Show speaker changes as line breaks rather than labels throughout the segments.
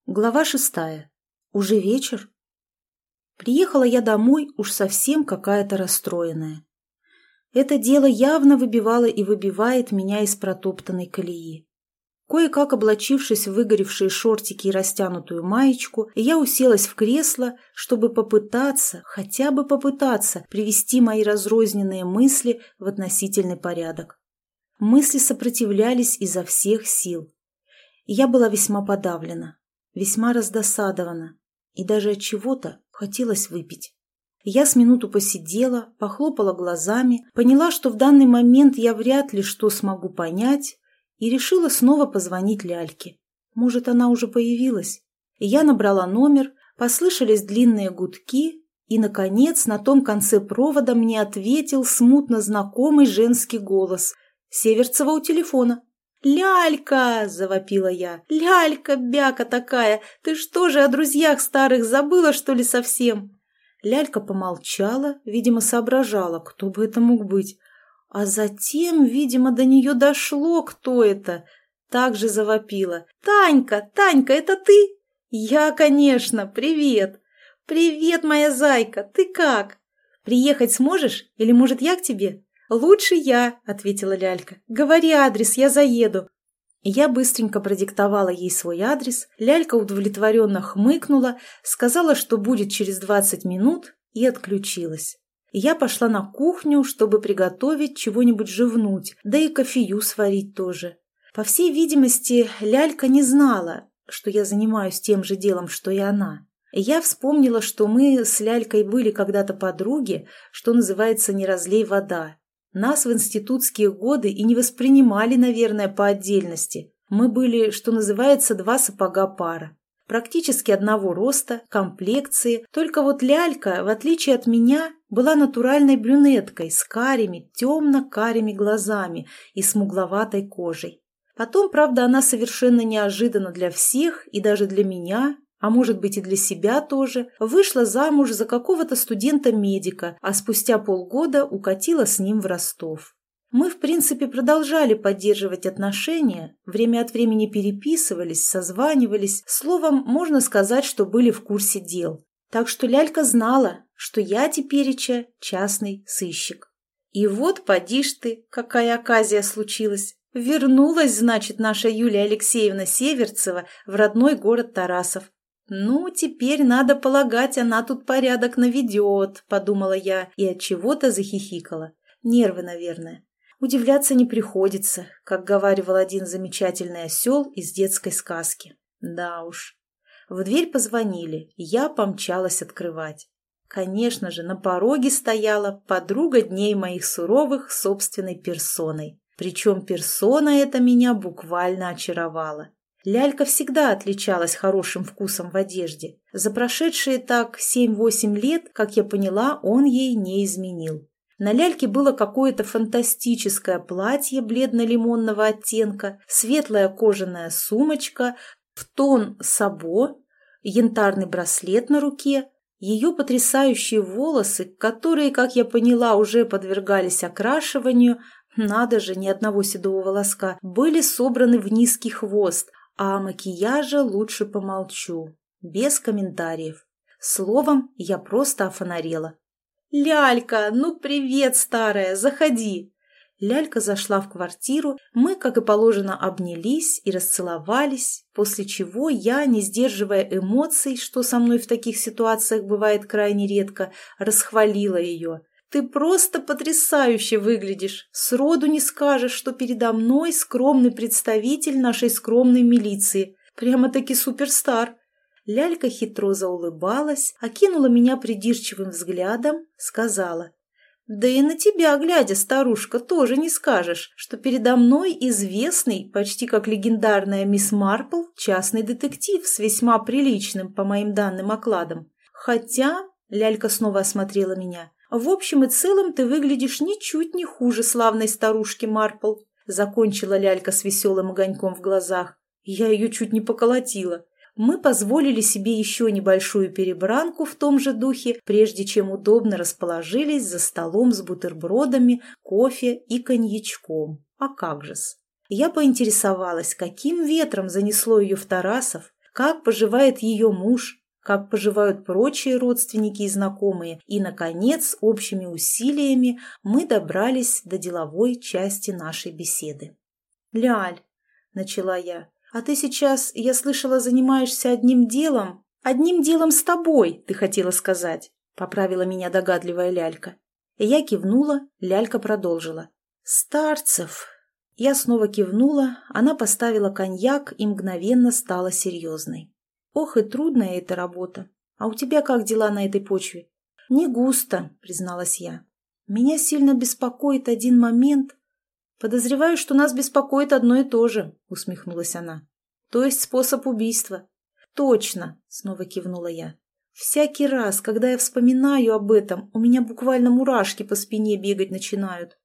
Глава 6. Уже вечер? Приехала я домой уж совсем какая-то расстроенная. Это дело явно выбивало и выбивает меня из протоптанной колеи. Кое-как облачившись в выгоревшие шортики и растянутую маечку, я уселась в кресло, чтобы попытаться, хотя бы попытаться, привести мои разрозненные мысли в относительный порядок. Мысли сопротивлялись изо всех сил. И я была весьма подавлена. Весьма раздосадована, и даже от чего-то хотелось выпить. Я с минуту посидела, похлопала глазами, поняла, что в данный момент я вряд ли что смогу понять, и решила снова позвонить Ляльке. Может, она уже появилась? И я набрала номер, послышались длинные гудки, и, наконец, на том конце провода мне ответил смутно знакомый женский голос. Северцева у телефона. «Лялька!» – завопила я. «Лялька, бяка такая! Ты что же о друзьях старых забыла, что ли, совсем?» Лялька помолчала, видимо, соображала, кто бы это мог быть. А затем, видимо, до нее дошло, кто это. Так же завопила. «Танька, Танька, это ты?» «Я, конечно! Привет!» «Привет, моя зайка! Ты как? Приехать сможешь? Или, может, я к тебе?» «Лучше я», — ответила Лялька. «Говори адрес, я заеду». Я быстренько продиктовала ей свой адрес, Лялька удовлетворенно хмыкнула, сказала, что будет через 20 минут, и отключилась. Я пошла на кухню, чтобы приготовить чего-нибудь живнуть, да и кофею сварить тоже. По всей видимости, Лялька не знала, что я занимаюсь тем же делом, что и она. Я вспомнила, что мы с Лялькой были когда-то подруги, что называется «не разлей вода». Нас в институтские годы и не воспринимали, наверное, по отдельности. Мы были, что называется, два сапога пара. Практически одного роста, комплекции, только вот Лялька, в отличие от меня, была натуральной брюнеткой с карими, темно-карими глазами и смугловатой кожей. Потом, правда, она совершенно неожиданно для всех и даже для меня, а может быть и для себя тоже, вышла замуж за какого-то студента-медика, а спустя полгода укатила с ним в Ростов. Мы, в принципе, продолжали поддерживать отношения, время от времени переписывались, созванивались, словом, можно сказать, что были в курсе дел. Так что Лялька знала, что я тепереча частный сыщик. И вот, поди ж ты, какая оказия случилась. Вернулась, значит, наша Юлия Алексеевна Северцева в родной город Тарасов. «Ну, теперь, надо полагать, она тут порядок наведет», — подумала я и от чего-то захихикала. Нервы, наверное. Удивляться не приходится, как говаривал один замечательный осел из детской сказки. Да уж. В дверь позвонили, я помчалась открывать. Конечно же, на пороге стояла подруга дней моих суровых собственной персоной. Причем персона эта меня буквально очаровала. Лялька всегда отличалась хорошим вкусом в одежде. За прошедшие так 7-8 лет, как я поняла, он ей не изменил. На Ляльке было какое-то фантастическое платье бледно-лимонного оттенка, светлая кожаная сумочка, в тон сабо, янтарный браслет на руке, ее потрясающие волосы, которые, как я поняла, уже подвергались окрашиванию, надо же, ни одного седого волоска, были собраны в низкий хвост, а о макияже лучше помолчу, без комментариев. Словом, я просто офонарела. «Лялька, ну привет, старая, заходи!» Лялька зашла в квартиру, мы, как и положено, обнялись и расцеловались, после чего я, не сдерживая эмоций, что со мной в таких ситуациях бывает крайне редко, расхвалила ее. «Ты просто потрясающе выглядишь. Сроду не скажешь, что передо мной скромный представитель нашей скромной милиции. Прямо-таки суперстар». Лялька хитро заулыбалась, окинула меня придирчивым взглядом, сказала: «Да и на тебя, глядя, старушка, тоже не скажешь, что передо мной известный, почти как легендарная мисс Марпл, частный детектив с весьма приличным, по моим данным, окладом. Хотя...» — Лялька снова осмотрела меня. «В общем и целом ты выглядишь ничуть не хуже славной старушки Марпл», — закончила Лялька с веселым огоньком в глазах. Я ее чуть не поколотила. Мы позволили себе еще небольшую перебранку в том же духе, прежде чем удобно расположились за столом с бутербродами, кофе и коньячком. А как же-с? Я поинтересовалась, каким ветром занесло ее в Тарасов, как поживает ее муж, как поживают прочие родственники и знакомые, и, наконец, общими усилиями мы добрались до деловой части нашей беседы. «Ляль», — начала я, — «а ты сейчас, я слышала, занимаешься одним делом? Одним делом с тобой, ты хотела сказать», — поправила меня догадливая лялька. И я кивнула, лялька продолжила. «Старцев». Я снова кивнула, она поставила коньяк и мгновенно стала серьезной. «Ох, и трудная эта работа. А у тебя как дела на этой почве?» «Не густо», — призналась я. «Меня сильно беспокоит один момент». «Подозреваю, что нас беспокоит одно и то же», — усмехнулась она. «То есть способ убийства». «Точно», — снова кивнула я. «Всякий раз, когда я вспоминаю об этом, у меня буквально мурашки по спине бегать начинают».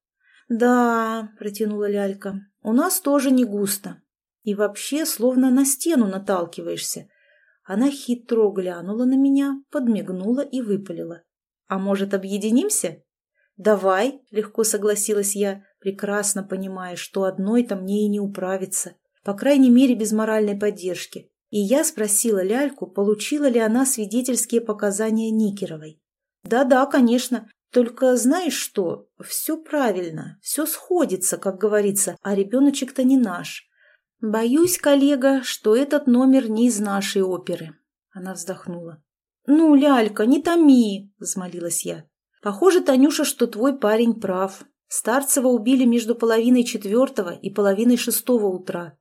«Да», — протянула лялька, — «у нас тоже не густо. И вообще, словно на стену наталкиваешься». Она хитро глянула на меня, подмигнула и выпалила. «А может, объединимся?» «Давай», — легко согласилась я, прекрасно понимая, что одной-то мне и не управиться, по крайней мере, без моральной поддержки. И я спросила ляльку, получила ли она свидетельские показания Никеровой. «Да-да, конечно. Только знаешь что? Все правильно, все сходится, как говорится, а ребеночек-то не наш. Боюсь, коллега, что этот номер не из нашей оперы». Она вздохнула. «Ну, лялька, не томи», — взмолилась я. «Похоже, Танюша, что твой парень прав. Старцева убили между 3:30 и 5:30 утра.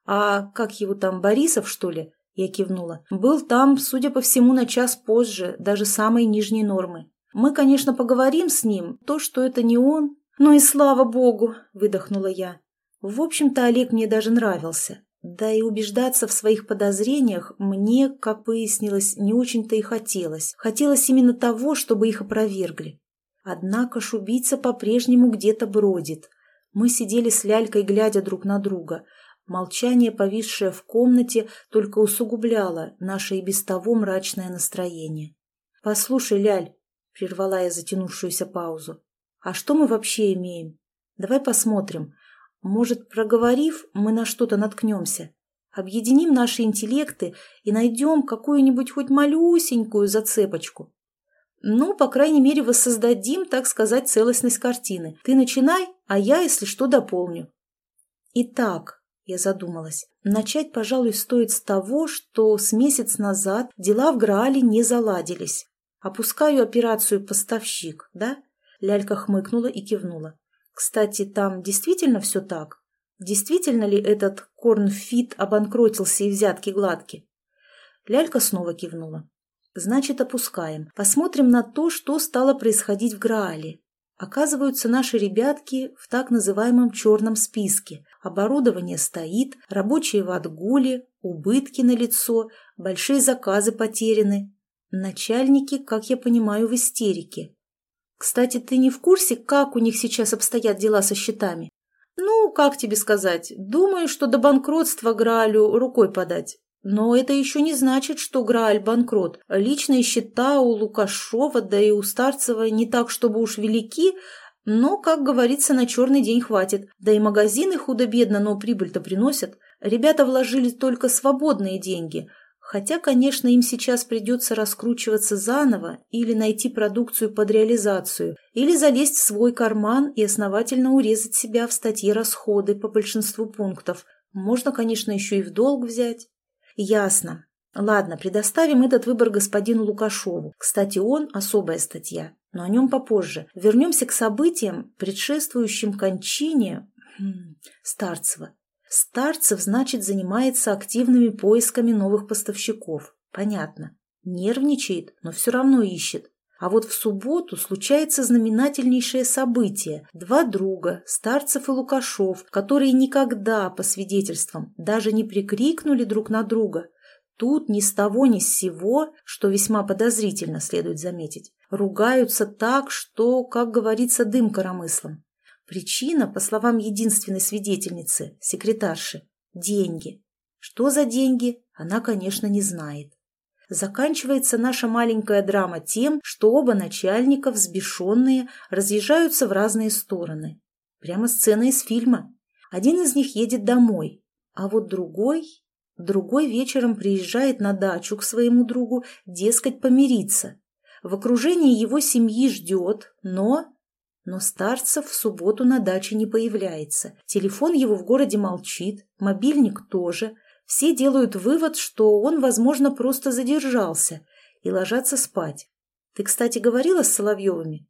А как его там, Борисов, что ли?» Я кивнула. «Был там, судя по всему, на час позже, даже самой нижней нормы. Мы, конечно, поговорим с ним, то, что это не он. Ну и слава богу», — выдохнула я. В общем-то, Олег мне даже нравился. Да и убеждаться в своих подозрениях мне, как выяснилось, не очень-то и хотелось. Хотелось именно того, чтобы их опровергли. Однако ж убийца по-прежнему где-то бродит. Мы сидели с лялькой, глядя друг на друга. Молчание, повисшее в комнате, только усугубляло наше и без того мрачное настроение. «Послушай, Ляль», — прервала я затянувшуюся паузу, — «а что мы вообще имеем? Давай посмотрим. Может, проговорив, мы на что-то наткнемся. Объединим наши интеллекты и найдем какую-нибудь хоть малюсенькую зацепочку. Ну, по крайней мере, воссоздадим, так сказать, целостность картины. Ты начинай, а я, если что, дополню». «Итак», — я задумалась, — «начать, пожалуй, стоит с того, что с месяц назад дела в Граале не заладились. Опускаю операцию «Поставщик», да?» Лялька хмыкнула и кивнула. «Кстати, там действительно все так? Действительно ли этот Корнфит обанкротился и взятки гладки?» Лялька снова кивнула. «Значит, опускаем. Посмотрим на то, что стало происходить в Граале. Оказываются наши ребятки в так называемом черном списке. Оборудование стоит, рабочие в отгуле, убытки налицо, большие заказы потеряны. Начальники, как я понимаю, в истерике. Кстати, ты не в курсе, как у них сейчас обстоят дела со счетами? Ну, как тебе сказать, думаю, что до банкротства Граалю рукой подать. Но это еще не значит, что Грааль банкрот. Личные счета у Лукашова, да и у Старцева не так, чтобы уж велики, но, как говорится, на черный день хватит. Да и магазины худо-бедно, но прибыль-то приносят. Ребята вложили только свободные деньги. Хотя, конечно, им сейчас придется раскручиваться заново или найти продукцию под реализацию, или залезть в свой карман и основательно урезать себя в статье расходы по большинству пунктов. Можно, конечно, еще и в долг взять. Ясно. Ладно, предоставим этот выбор господину Лукашову. Кстати, он особая статья, но о нем попозже. Вернемся к событиям, предшествующим кончине Старцева. Старцев, значит, занимается активными поисками новых поставщиков. Понятно. Нервничает, но все равно ищет. А вот в субботу случается знаменательнейшее событие. Два друга, Старцев и Лукашов, которые никогда, по свидетельствам, даже не прикрикнули друг на друга. Тут ни с того ни с сего, что весьма подозрительно, следует заметить, ругаются так, что, как говорится, дым коромыслом. Причина, по словам единственной свидетельницы, секретарши, деньги. Что за деньги, она, конечно, не знает. Заканчивается наша маленькая драма тем, что оба начальника, взбешенные, разъезжаются в разные стороны. Прямо сцена из фильма. Один из них едет домой, а вот другой... Другой вечером приезжает на дачу к своему другу, дескать, помириться. В окружении его семьи ждет, но Старцев в субботу на даче не появляется. Телефон его в городе молчит, мобильник тоже. Все делают вывод, что он, возможно, просто задержался, и ложатся спать. Ты, кстати, говорила с Соловьевыми?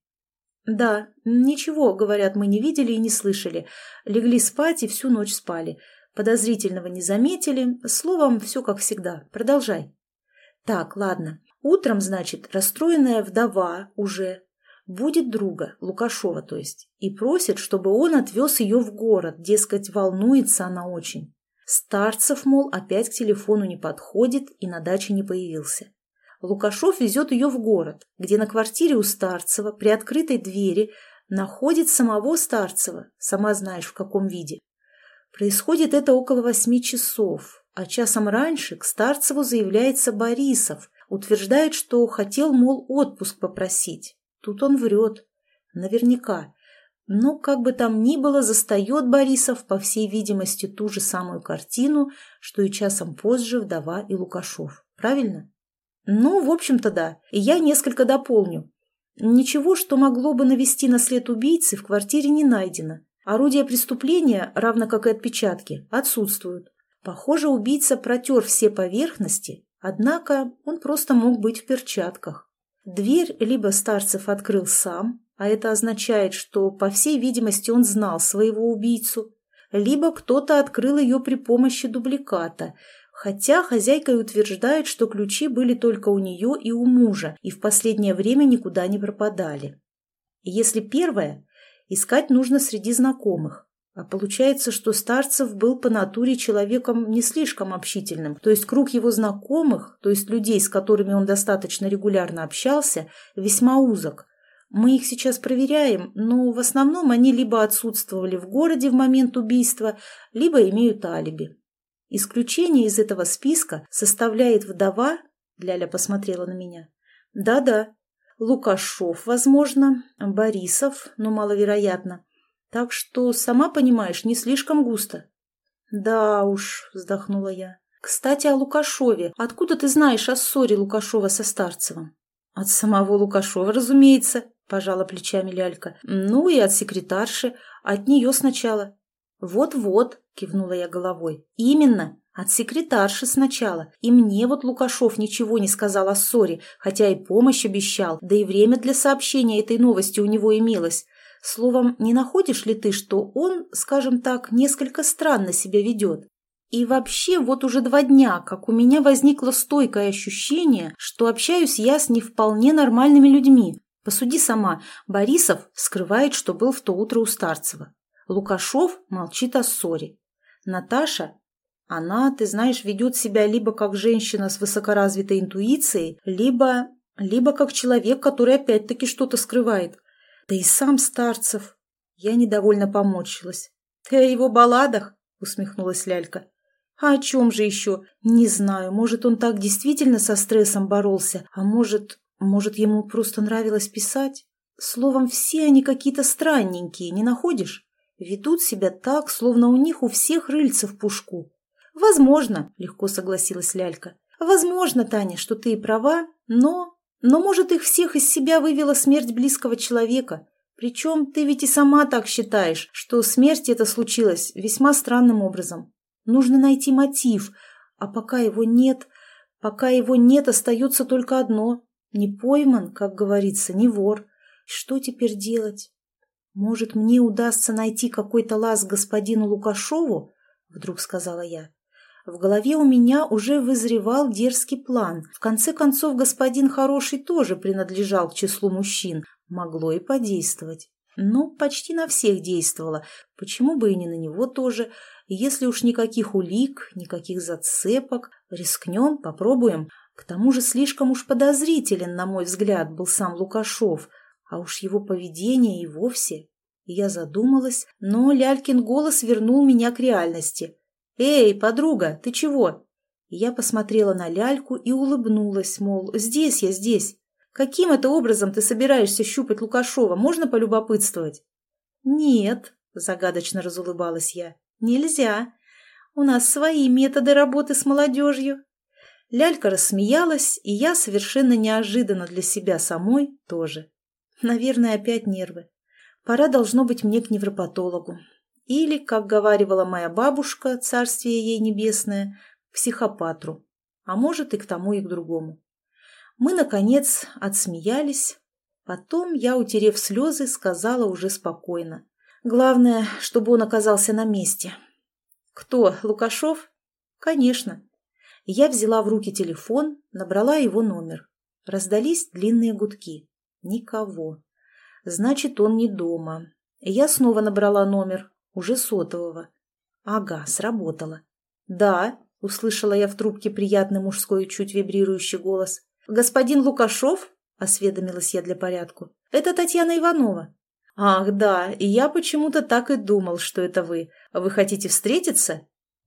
Да, ничего, говорят, мы не видели и не слышали. Легли спать и всю ночь спали. Подозрительного не заметили. Словом, все как всегда. Продолжай. Так, ладно. Утром, значит, расстроенная вдова уже будет друга, Лукашова, то есть, и просит, чтобы он отвез ее в город, дескать, волнуется она очень. Старцев, мол, опять к телефону не подходит и на даче не появился. Лукашов везет ее в город, где на квартире у Старцева при открытой двери находит самого Старцева, сама знаешь в каком виде. Происходит это около 8 часов, а часом раньше к Старцеву заявляется Борисов, утверждает, что хотел, мол, отпуск попросить. Тут он врет. Наверняка. Но, как бы там ни было, застает Борисов, по всей видимости, ту же самую картину, что и часом позже вдова и Лукашов. Правильно? Ну, в общем-то, да. И я несколько дополню. Ничего, что могло бы навести на след убийцы, в квартире не найдено. Орудия преступления, равно как и отпечатки, отсутствуют. Похоже, убийца протер все поверхности, однако он просто мог быть в перчатках. Дверь либо Старцев открыл сам, а это означает, что, по всей видимости, он знал своего убийцу, либо кто-то открыл ее при помощи дубликата, хотя хозяйка и утверждает, что ключи были только у нее и у мужа, и в последнее время никуда не пропадали. Если первое, искать нужно среди знакомых. А получается, что Старцев был по натуре человеком не слишком общительным, то есть круг его знакомых, то есть людей, с которыми он достаточно регулярно общался, весьма узок. Мы их сейчас проверяем, но в основном они либо отсутствовали в городе в момент убийства, либо имеют алиби. Исключение из этого списка составляет вдова, Ляля посмотрела на меня. Да-да, Лукашов, возможно, Борисов, но маловероятно. Так что, сама понимаешь, не слишком густо. Да уж, вздохнула я. Кстати, о Лукашове. Откуда ты знаешь о ссоре Лукашова со Старцевым? От самого Лукашова, разумеется, пожала плечами Лялька. Ну и от секретарши, от нее сначала. Вот-вот, кивнула я головой. Именно, от секретарши сначала. И мне вот Лукашов ничего не сказал о ссоре, хотя и помощь обещал, да и время для сообщения этой новости у него имелось. Словом, не находишь ли ты, что он, скажем так, несколько странно себя ведет? И вообще, вот уже 2 дня, как у меня возникло стойкое ощущение, что общаюсь я с не вполне нормальными людьми. Посуди сама, Борисов скрывает, что был в то утро у Старцева. Лукашов молчит о ссоре. Наташа, она, ты знаешь, ведет себя либо как женщина с высокоразвитой интуицией, либо как человек, который опять-таки что-то скрывает. Да и сам Старцев. Я недовольно поморщилась. Ты о его балладах? Усмехнулась Лялька. А о чем же еще? Не знаю, может, он так действительно со стрессом боролся, а может, ему просто нравилось писать? Словом, все они какие-то странненькие, не находишь? Ведут себя так, словно у них у всех рыльца в пушку. Возможно, легко согласилась Лялька. Возможно, Таня, что ты и права, но, может, их всех из себя вывела смерть близкого человека. Причем ты ведь и сама так считаешь, что смерть эта случилась весьма странным образом. Нужно найти мотив, а пока его нет, остается только одно. Не пойман, как говорится, не вор. Что теперь делать? Может, мне удастся найти какой-то лаз господину Лукашову? Вдруг сказала я. В голове у меня уже вызревал дерзкий план. В конце концов, господин Хороший тоже принадлежал к числу мужчин. Могло и подействовать. Ну, почти на всех действовало. Почему бы и не на него тоже? Если уж никаких улик, никаких зацепок, рискнем, попробуем. К тому же слишком уж подозрителен, на мой взгляд, был сам Лукашов. А уж его поведение и вовсе. Я задумалась, но Лялькин голос вернул меня к реальности. «Эй, подруга, ты чего?» Я посмотрела на Ляльку и улыбнулась, мол, здесь я, здесь. «Каким это образом ты собираешься щупать Лукашова? Можно полюбопытствовать?» «Нет», — загадочно разулыбалась я, — «нельзя. У нас свои методы работы с молодежью». Лялька рассмеялась, и я совершенно неожиданно для себя самой тоже. Наверное, опять нервы. Пора, должно быть, мне к невропатологу. Или, как говаривала моя бабушка, царствие ей небесное, к психопатру. А может, и к тому, и к другому. Мы, наконец, отсмеялись. Потом я, утерев слезы, сказала уже спокойно. Главное, чтобы он оказался на месте. «Кто, Лукашов?» «Конечно». Я взяла в руки телефон, набрала его номер. Раздались длинные гудки. Никого. Значит, он не дома. Я снова набрала номер, уже сотового. Ага, сработало. «Да», — услышала я в трубке приятный мужской, чуть вибрирующий голос. «Господин Лукашов?» — осведомилась я для порядку. «Это Татьяна Иванова». «Ах, да, и я почему-то так и думал, что это вы. Вы хотите встретиться?»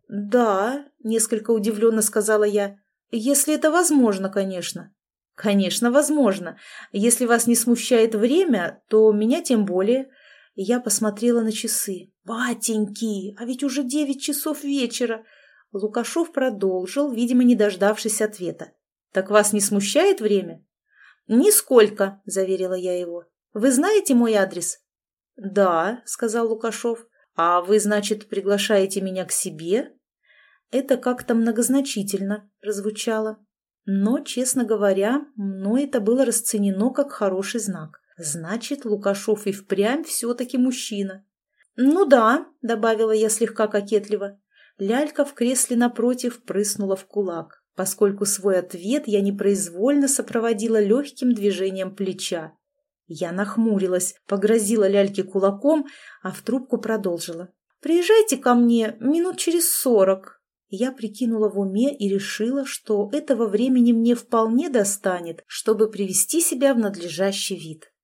«Да», — несколько удивленно сказала я. «Если это возможно, конечно». «Конечно, возможно. Если вас не смущает время, то меня тем более». Я посмотрела на часы. «Батеньки, а ведь уже 9 часов вечера». Лукашов продолжил, видимо, не дождавшись ответа. «Так вас не смущает время?» «Нисколько», — заверила я его. «Вы знаете мой адрес?» «Да», — сказал Лукашов. «А вы, значит, приглашаете меня к себе?» Это как-то многозначительно прозвучало. Но, честно говоря, мной это было расценено как хороший знак. Значит, Лукашов и впрямь все-таки мужчина. «Ну да», — добавила я слегка кокетливо. Лялька в кресле напротив прыснула в кулак, поскольку свой ответ я непроизвольно сопроводила легким движением плеча. Я нахмурилась, погрозила Ляльке кулаком, а в трубку продолжила. «Приезжайте ко мне минут через 40». Я прикинула в уме и решила, что этого времени мне вполне достанет, чтобы привести себя в надлежащий вид.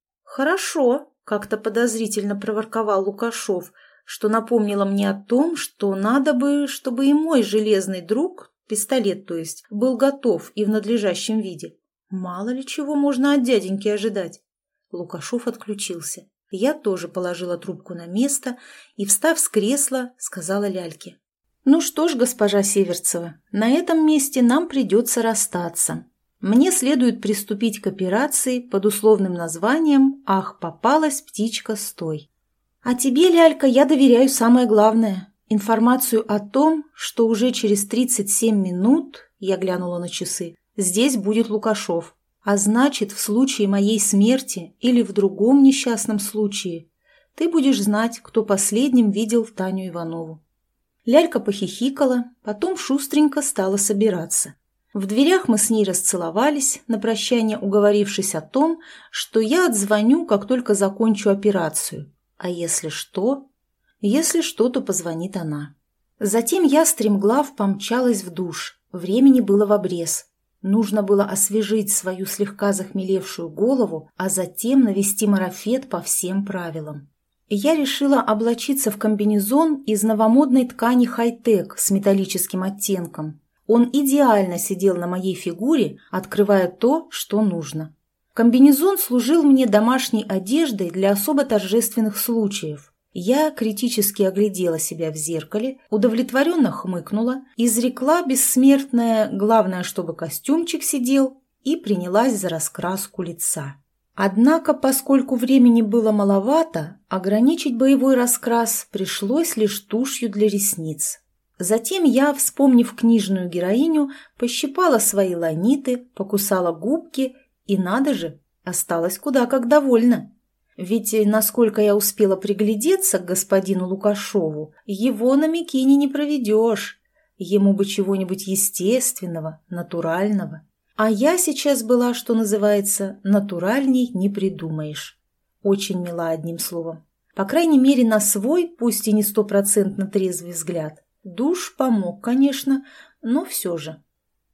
«Хорошо», — как-то подозрительно проворковал Лукашов, что напомнило мне о том, что надо бы, чтобы и мой железный друг, пистолет то есть, был готов и в надлежащем виде. Мало ли чего можно от дяденьки ожидать. Лукашов отключился. Я тоже положила трубку на место и, встав с кресла, сказала Ляльке. «Ну что ж, госпожа Северцева, на этом месте нам придется расстаться. Мне следует приступить к операции под условным названием «Ах, попалась птичка, стой». А тебе, Лялька, я доверяю самое главное – информацию о том, что уже через 37 минут, я глянула на часы, здесь будет Лукашов. А значит, в случае моей смерти или в другом несчастном случае ты будешь знать, кто последним видел Таню Иванову». Лялька похихикала, потом шустренько стала собираться. В дверях мы с ней расцеловались, на прощание уговорившись о том, что я отзвоню, как только закончу операцию. А если что? Если что, то позвонит она. Затем я стремглав помчалась в душ. Времени было в обрез. Нужно было освежить свою слегка захмелевшую голову, а затем навести марафет по всем правилам. Я решила облачиться в комбинезон из новомодной ткани хай-тек с металлическим оттенком. Он идеально сидел на моей фигуре, открывая то, что нужно. Комбинезон служил мне домашней одеждой для особо торжественных случаев. Я критически оглядела себя в зеркале, удовлетворенно хмыкнула, изрекла бессмертное «главное, чтобы костюмчик сидел» и принялась за раскраску лица. Однако, поскольку времени было маловато, ограничить боевой раскрас пришлось лишь тушью для ресниц. Затем я, вспомнив книжную героиню, пощипала свои ланиты, покусала губки и, надо же, осталась куда как довольна. Ведь, насколько я успела приглядеться к господину Лукашову, его на Микине не проведешь. Ему бы чего-нибудь естественного, натурального. А я сейчас была, что называется, натуральней не придумаешь. Очень мила, одним словом. По крайней мере, на свой, пусть и не 100% трезвый взгляд. Душ помог, конечно, но все же.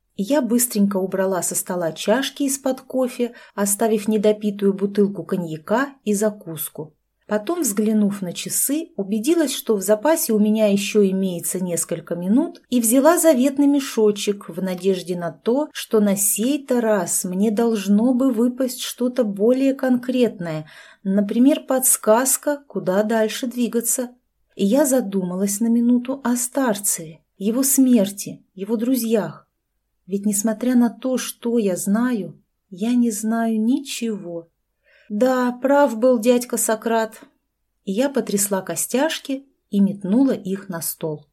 Я быстренько убрала со стола чашки из-под кофе, оставив недопитую бутылку коньяка и закуску. Потом, взглянув на часы, убедилась, что в запасе у меня еще имеется несколько минут, и взяла заветный мешочек в надежде на то, что на сей-то раз мне должно бы выпасть что-то более конкретное, например, подсказка, куда дальше двигаться. И я задумалась на минуту о старце, его смерти, его друзьях. Ведь несмотря на то, что я знаю, я не знаю ничего. Да, прав был дядька Сократ. И я потрясла костяшки и метнула их на стол.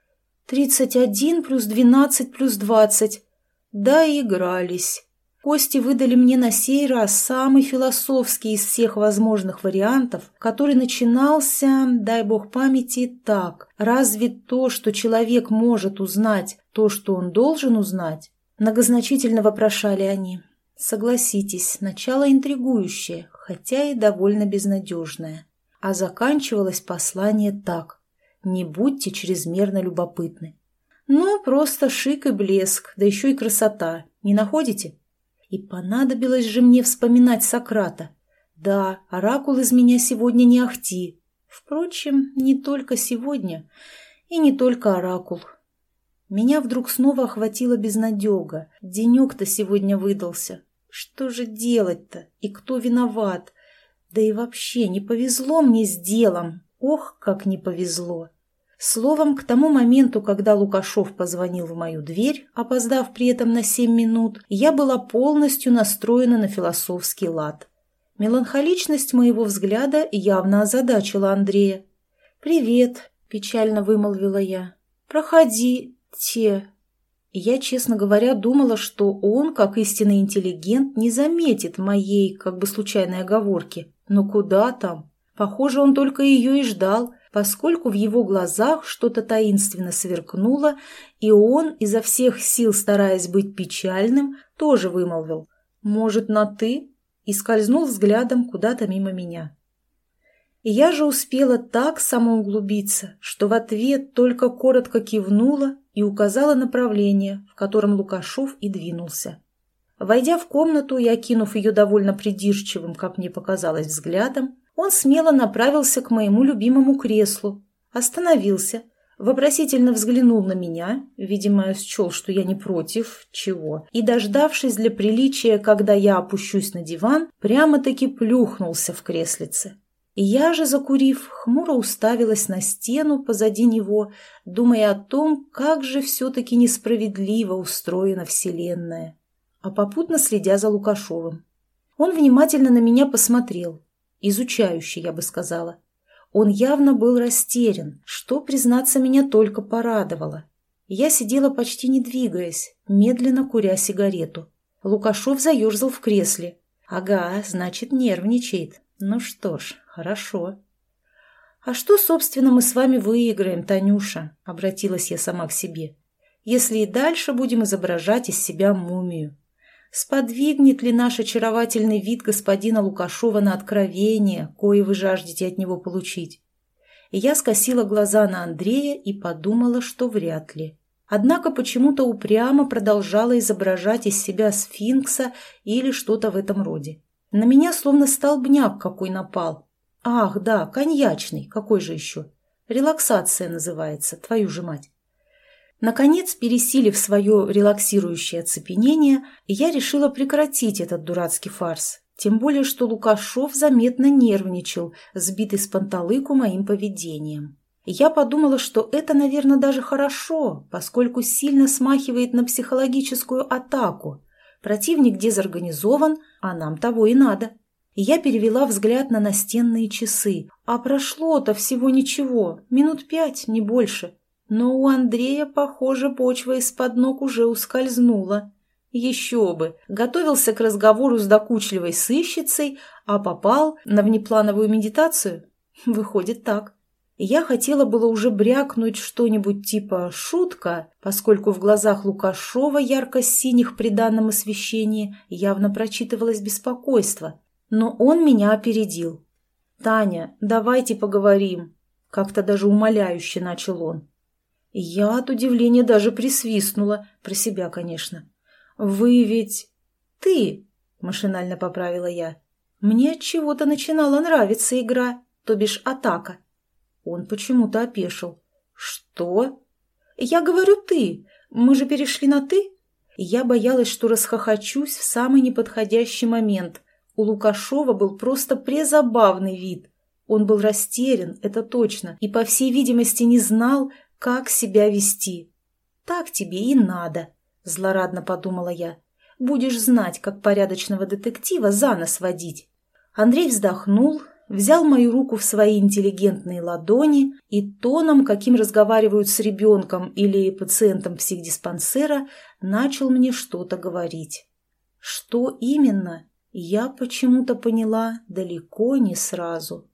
31 плюс 12 плюс 20. Доигрались. Кости выдали мне на сей раз самый философский из всех возможных вариантов, который начинался, дай бог памяти, так. Разве то, что человек может узнать, то, что он должен узнать? Многозначительно вопрошали они. Согласитесь, начало интригующее, хотя и довольно безнадежное. А заканчивалось послание так. Не будьте чрезмерно любопытны. Ну, просто шик и блеск, да еще и красота. Не находите? И понадобилось же мне вспоминать Сократа. Да, оракул из меня сегодня не ахти. Впрочем, не только сегодня и не только оракул. Меня вдруг снова охватила безнадега. Денек-то сегодня выдался. Что же делать-то? И кто виноват? Да и вообще не повезло мне с делом. Ох, как не повезло. Словом, к тому моменту, когда Лукашов позвонил в мою дверь, опоздав при этом на 7 минут, я была полностью настроена на философский лад. Меланхоличность моего взгляда явно озадачила Андрея. «Привет», – печально вымолвила я. «Проходите». Я, честно говоря, думала, что он, как истинный интеллигент, не заметит моей, как бы случайной оговорки. Но куда там? Похоже, он только ее и ждал, поскольку в его глазах что-то таинственно сверкнуло, и он, изо всех сил стараясь быть печальным, тоже вымолвил «Может, на «ты?» и скользнул взглядом куда-то мимо меня. И я же успела так самоуглубиться, что в ответ только коротко кивнула и указала направление, в котором Лукашов и двинулся. Войдя в комнату и окинув ее довольно придирчивым, как мне показалось, взглядом, он смело направился к моему любимому креслу, остановился, вопросительно взглянул на меня, видимо, счел, что я не против, чего, и, дождавшись для приличия, когда я опущусь на диван, прямо-таки плюхнулся в креслице. И я же, закурив, хмуро уставилась на стену позади него, думая о том, как же все-таки несправедливо устроена Вселенная, а попутно следя за Лукашовым. Он внимательно на меня посмотрел, изучающе, я бы сказала. Он явно был растерян, что, признаться, меня только порадовало. Я сидела почти не двигаясь, медленно куря сигарету. Лукашов заерзал в кресле. Ага, значит, нервничает. Ну что ж, хорошо. «А что, собственно, мы с вами выиграем, Танюша?» — обратилась я сама к себе. «Если и дальше будем изображать из себя мумию. Сподвигнет ли наш очаровательный вид господина Лукашова на откровение, кое вы жаждете от него получить?» И я скосила глаза на Андрея и подумала, что вряд ли. Однако почему-то упрямо продолжала изображать из себя сфинкса или что-то в этом роде. На меня словно столбняк какой напал. Ах, да, коньячный, какой же еще? Релаксация называется, твою же мать. Наконец, пересилив свое релаксирующее оцепенение, я решила прекратить этот дурацкий фарс. Тем более, что Лукашов заметно нервничал, сбитый с панталыку моим поведением. Я подумала, что это, наверное, даже хорошо, поскольку сильно смахивает на психологическую атаку. Противник дезорганизован, а нам того и надо. Я перевела взгляд на настенные часы. А прошло-то всего ничего, минут 5, не больше. Но у Андрея, похоже, почва из-под ног уже ускользнула. Еще бы, готовился к разговору с докучливой сыщицей, а попал на внеплановую медитацию? Выходит так. Я хотела было уже брякнуть что-нибудь типа «шутка», поскольку в глазах Лукашова, ярко-синих при данном освещении, явно прочитывалось беспокойство. Но он меня опередил. «Таня, давайте поговорим», — как-то даже умоляюще начал он. Я от удивления даже присвистнула, про себя, конечно. «Вы ведь...» «Ты», — машинально поправила я. «Мне от чего-то начинала нравиться игра, то бишь атака». Он почему-то опешил. «Что?» «Я говорю «ты». Мы же перешли на «ты». Я боялась, что расхохочусь в самый неподходящий момент. У Лукашова был просто презабавный вид. Он был растерян, это точно, и, по всей видимости, не знал, как себя вести. «Так тебе и надо», – злорадно подумала я. «Будешь знать, как порядочного детектива за нос водить». Андрей вздохнул, взял мою руку в свои интеллигентные ладони и тоном, каким разговаривают с ребенком или пациентом психдиспансера, начал мне что-то говорить. Что именно, я почему-то поняла далеко не сразу.